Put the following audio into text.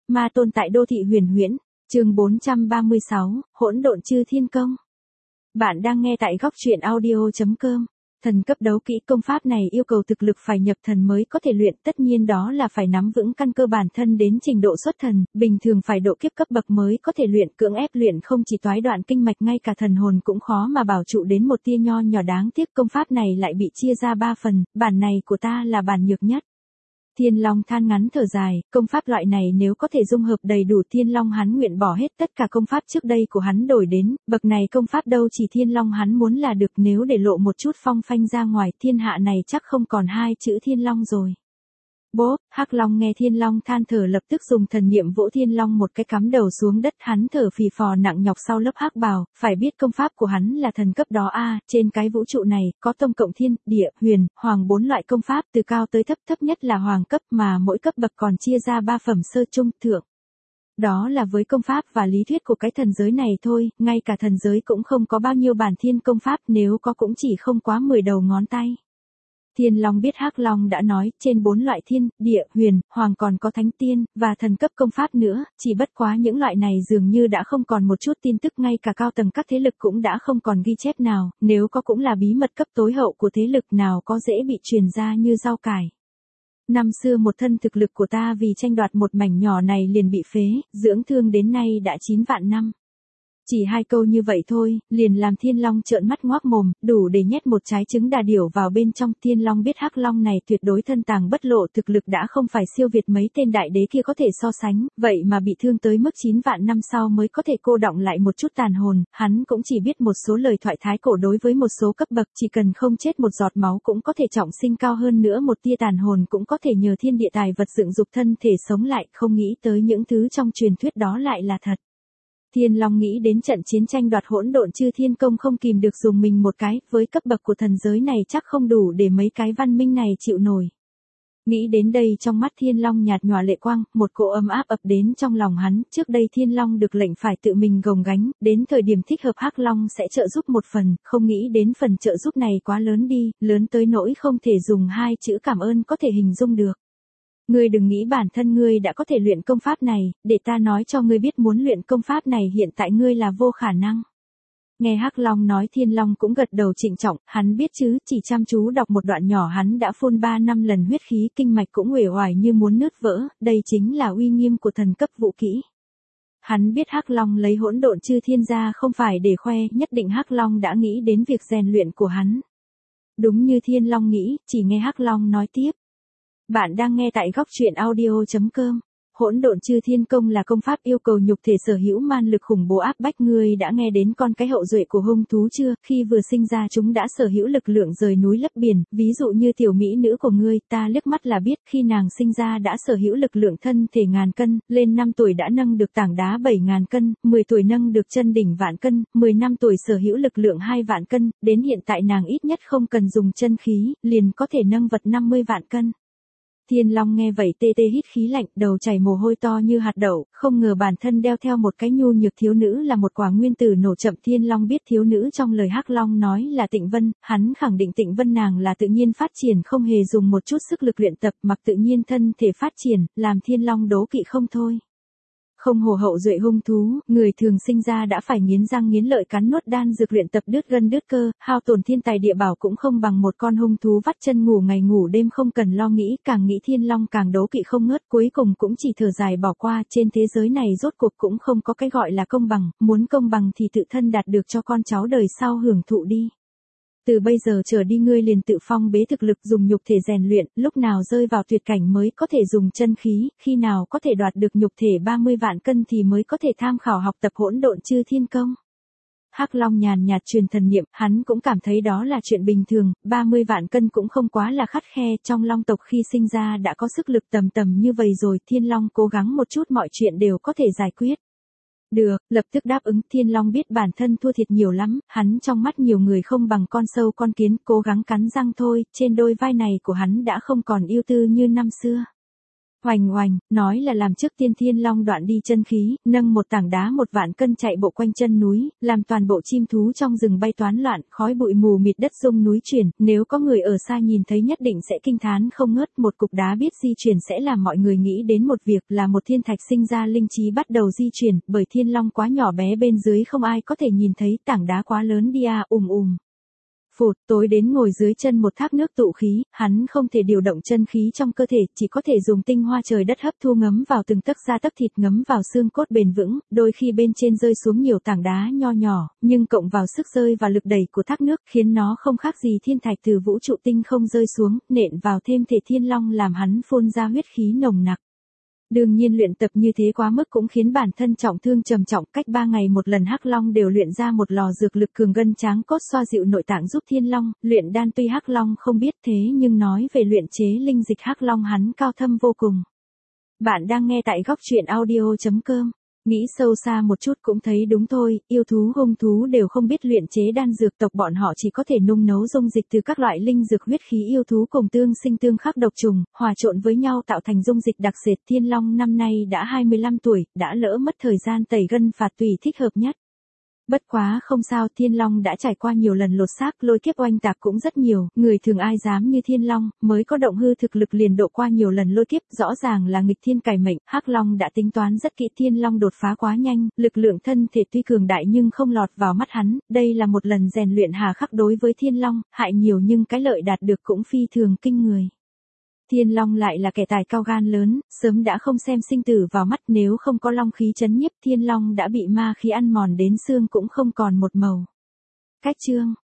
Ma tôn tại đô thị huyền huyễn, chương 436, hỗn độn chư thiên công. Bạn đang nghe tại góc truyện audio.com. Thần cấp đấu kỹ công pháp này yêu cầu thực lực phải nhập thần mới có thể luyện, tất nhiên đó là phải nắm vững căn cơ bản thân đến trình độ xuất thần, bình thường phải độ kiếp cấp bậc mới có thể luyện, cưỡng ép luyện không chỉ toái đoạn kinh mạch, ngay cả thần hồn cũng khó mà bảo trụ đến một tia nho nhỏ. Đáng tiếc công pháp này lại bị chia ra 3 phần, bản này của ta là bản nhược nhất. Thiên Long than ngắn thở dài, công pháp loại này nếu có thể dung hợp đầy đủ Thiên Long hắn nguyện bỏ hết tất cả công pháp trước đây của hắn đổi đến, bậc này công pháp đâu chỉ Thiên Long hắn muốn là được, nếu để lộ một chút phong phanh ra ngoài, thiên hạ này chắc không còn 2 chữ Thiên Long rồi. Bố, Hắc Long nghe Thiên Long than thở lập tức dùng thần niệm vỗ Thiên Long một cái, cắm đầu xuống đất, hắn thở phì phò nặng nhọc sau lớp hắc bào, phải biết công pháp của hắn là thần cấp đó a, trên cái vũ trụ này có tổng cộng thiên, địa, huyền, hoàng 4 loại công pháp, từ cao tới thấp, thấp nhất là hoàng cấp, mà mỗi cấp bậc còn chia ra 3 phẩm: sơ, trung, thượng. Đó là với công pháp và lý thuyết của cái thần giới này thôi, ngay cả thần giới cũng không có bao nhiêu bản thiên công pháp, nếu có cũng chỉ không quá 10 đầu ngón tay. Thiên Long biết Hắc Long đã nói, trên 4 loại thiên, địa, huyền, hoàng còn có thánh tiên, và thần cấp công pháp nữa, chỉ bất quá những loại này dường như đã không còn một chút tin tức, ngay cả cao tầng các thế lực cũng đã không còn ghi chép nào, nếu có cũng là bí mật cấp tối hậu của thế lực nào có dễ bị truyền ra như rau cải. Năm xưa một thân thực lực của ta vì tranh đoạt một mảnh nhỏ này liền bị phế, dưỡng thương đến nay đã 9 vạn năm. Chỉ 2 câu như vậy thôi, liền làm Thiên Long trợn mắt ngoác mồm, đủ để nhét một trái trứng đà điểu vào bên trong. Thiên Long biết Hắc Long này tuyệt đối thân tàng bất lộ, thực lực đã không phải siêu việt mấy tên đại đế kia có thể so sánh, vậy mà bị thương tới mức 9 vạn năm sau mới có thể cô đọng lại một chút tàn hồn, hắn cũng chỉ biết một số lời thoại thái cổ đối với một số cấp bậc, chỉ cần không chết một giọt máu cũng có thể trọng sinh, cao hơn nữa một tia tàn hồn cũng có thể nhờ thiên địa tài vật dựng dục thân thể sống lại, không nghĩ tới những thứ trong truyền thuyết đó lại là thật. Thiên Long nghĩ đến trận chiến tranh đoạt hỗn độn chư thiên công không kìm được dùng mình một cái, với cấp bậc của thần giới này chắc không đủ để mấy cái văn minh này chịu nổi. Nghĩ đến đây trong mắt Thiên Long nhạt nhòa lệ quang, một cỗ ấm áp ập đến trong lòng hắn, trước đây Thiên Long được lệnh phải tự mình gồng gánh, đến thời điểm thích hợp Hắc Long sẽ trợ giúp một phần, không nghĩ đến phần trợ giúp này quá lớn đi, lớn tới nỗi không thể dùng 2 chữ cảm ơn có thể hình dung được. Ngươi đừng nghĩ bản thân ngươi đã có thể luyện công pháp này, để ta nói cho ngươi biết, muốn luyện công pháp này hiện tại ngươi là vô khả năng. Nghe Hắc Long nói, Thiên Long cũng gật đầu trịnh trọng, hắn biết chứ, chỉ chăm chú đọc một đoạn nhỏ hắn đã phun 3-5 lần huyết khí, kinh mạch cũng uể oải như muốn nứt vỡ, đây chính là uy nghiêm của thần cấp vũ kỹ. Hắn biết Hắc Long lấy hỗn độn chư thiên ra không phải để khoe, nhất định Hắc Long đã nghĩ đến việc rèn luyện của hắn. Đúng như Thiên Long nghĩ, chỉ nghe Hắc Long nói tiếp. Bạn đang nghe tại góc truyện audio.com. Hỗn độn chư thiên công là công pháp yêu cầu nhục thể sở hữu man lực khủng bố áp bách. Ngươi đã nghe đến con cái hậu duệ của hung thú chưa? Khi vừa sinh ra chúng đã sở hữu lực lượng rời núi lấp biển, ví dụ như tiểu mỹ nữ của ngươi, ta liếc mắt là biết, khi nàng sinh ra đã sở hữu lực lượng thân thể 1000 cân, lên 5 tuổi đã nâng được tảng đá 7000 cân, 10 tuổi nâng được chân đỉnh vạn cân, 10 năm tuổi sở hữu lực lượng 2 vạn cân, đến hiện tại nàng ít nhất không cần dùng chân khí, liền có thể nâng vật 50 vạn cân. Thiên Long nghe vậy tê tê hít khí lạnh, đầu chảy mồ hôi to như hạt đậu, không ngờ bản thân đeo theo một cái nhu nhược thiếu nữ là một quả nguyên tử nổ chậm. Thiên Long biết thiếu nữ trong lời Hắc Long nói là Tịnh Vân, hắn khẳng định Tịnh Vân nàng là tự nhiên phát triển, không hề dùng một chút sức lực luyện tập, mặc tự nhiên thân thể phát triển, làm Thiên Long đố kỵ không thôi. Không hổ hậu duệ hung thú, người thường sinh ra đã phải nghiến răng nghiến lợi cắn nuốt đan dược luyện tập đứt gân đứt cơ, hao tổn thiên tài địa bảo cũng không bằng một con hung thú vắt chân ngủ ngày ngủ đêm không cần lo nghĩ, càng nghĩ Thiên Long càng đố kỵ không ngớt, cuối cùng cũng chỉ thở dài bỏ qua. Trên thế giới này rốt cuộc cũng không có cái gọi là công bằng, muốn công bằng thì tự thân đạt được cho con cháu đời sau hưởng thụ đi. Từ bây giờ trở đi ngươi liền tự phong bế thực lực, dùng nhục thể rèn luyện, lúc nào rơi vào tuyệt cảnh mới có thể dùng chân khí, khi nào có thể đoạt được nhục thể 30 vạn cân thì mới có thể tham khảo học tập hỗn độn chư thiên công. Hắc Long nhàn nhạt truyền thần niệm, hắn cũng cảm thấy đó là chuyện bình thường, 30 vạn cân cũng không quá là khắt khe, trong Long tộc khi sinh ra đã có sức lực tầm như vậy rồi, Thiên Long cố gắng một chút mọi chuyện đều có thể giải quyết. Được, lập tức đáp ứng. Thiên Long biết bản thân thua thiệt nhiều lắm, hắn trong mắt nhiều người không bằng con sâu con kiến, cố gắng cắn răng thôi, trên đôi vai này của hắn đã không còn ưu tư như năm xưa. Oành oành, nói là làm trước tiên Thiên Long đoạn đi chân khí, nâng một tảng đá 1.000 cân chạy bộ quanh chân núi, làm toàn bộ chim thú trong rừng bay toán loạn, khói bụi mù mịt đất rung núi chuyển, nếu có người ở xa nhìn thấy nhất định sẽ kinh thán không ngớt, một cục đá biết di chuyển sẽ làm mọi người nghĩ đến một việc là một thiên thạch sinh ra linh trí bắt đầu di chuyển, bởi Thiên Long quá nhỏ bé bên dưới không ai có thể nhìn thấy, tảng đá quá lớn đi à, Phụt, tối đến ngồi dưới chân một thác nước tụ khí, hắn không thể điều động chân khí trong cơ thể, chỉ có thể dùng tinh hoa trời đất hấp thu ngấm vào từng tấc da tấc thịt ngấm vào xương cốt bền vững, đôi khi bên trên rơi xuống nhiều tảng đá nho nhỏ, nhưng cộng vào sức rơi và lực đẩy của thác nước khiến nó không khác gì thiên thạch từ vũ trụ tinh không rơi xuống, nện vào thêm thể Thiên Long làm hắn phun ra huyết khí nồng nặc. Đương nhiên luyện tập như thế quá mức cũng khiến bản thân trọng thương trầm trọng, cách 3 ngày một lần Hắc Long đều luyện ra một lò dược lực cường gân tráng cốt xoa dịu nội tạng giúp Thiên Long, luyện đan tuy Hắc Long không biết thế nhưng nói về luyện chế linh dịch Hắc Long hắn cao thâm vô cùng. Bạn đang nghe tại góc truyện audio.com. Nghĩ sâu xa một chút cũng thấy đúng thôi, yêu thú hung thú đều không biết luyện chế đan dược, tộc bọn họ chỉ có thể nung nấu dung dịch từ các loại linh dược, huyết khí yêu thú cùng tương sinh tương khắc độc trùng, hòa trộn với nhau tạo thành dung dịch đặc sệt. Thiên Long năm nay đã 25 tuổi, đã lỡ mất thời gian tẩy gân phạt tùy thích hợp nhất. Bất quá không sao, Thiên Long đã trải qua nhiều lần lột xác, lôi kiếp oanh tạc cũng rất nhiều, người thường ai dám như Thiên Long, mới có động hư thực lực liền độ qua nhiều lần lôi kiếp, rõ ràng là nghịch thiên cải mệnh. Hắc Long đã tính toán rất kỹ, Thiên Long đột phá quá nhanh, lực lượng thân thể tuy cường đại nhưng không lọt vào mắt hắn, đây là một lần rèn luyện hà khắc đối với Thiên Long, hại nhiều nhưng cái lợi đạt được cũng phi thường kinh người. Thiên Long lại là kẻ tài cao gan lớn, sớm đã không xem sinh tử vào mắt, nếu không có long khí chấn nhiếp Thiên Long đã bị ma khí ăn mòn đến xương cũng không còn một màu. Cách chương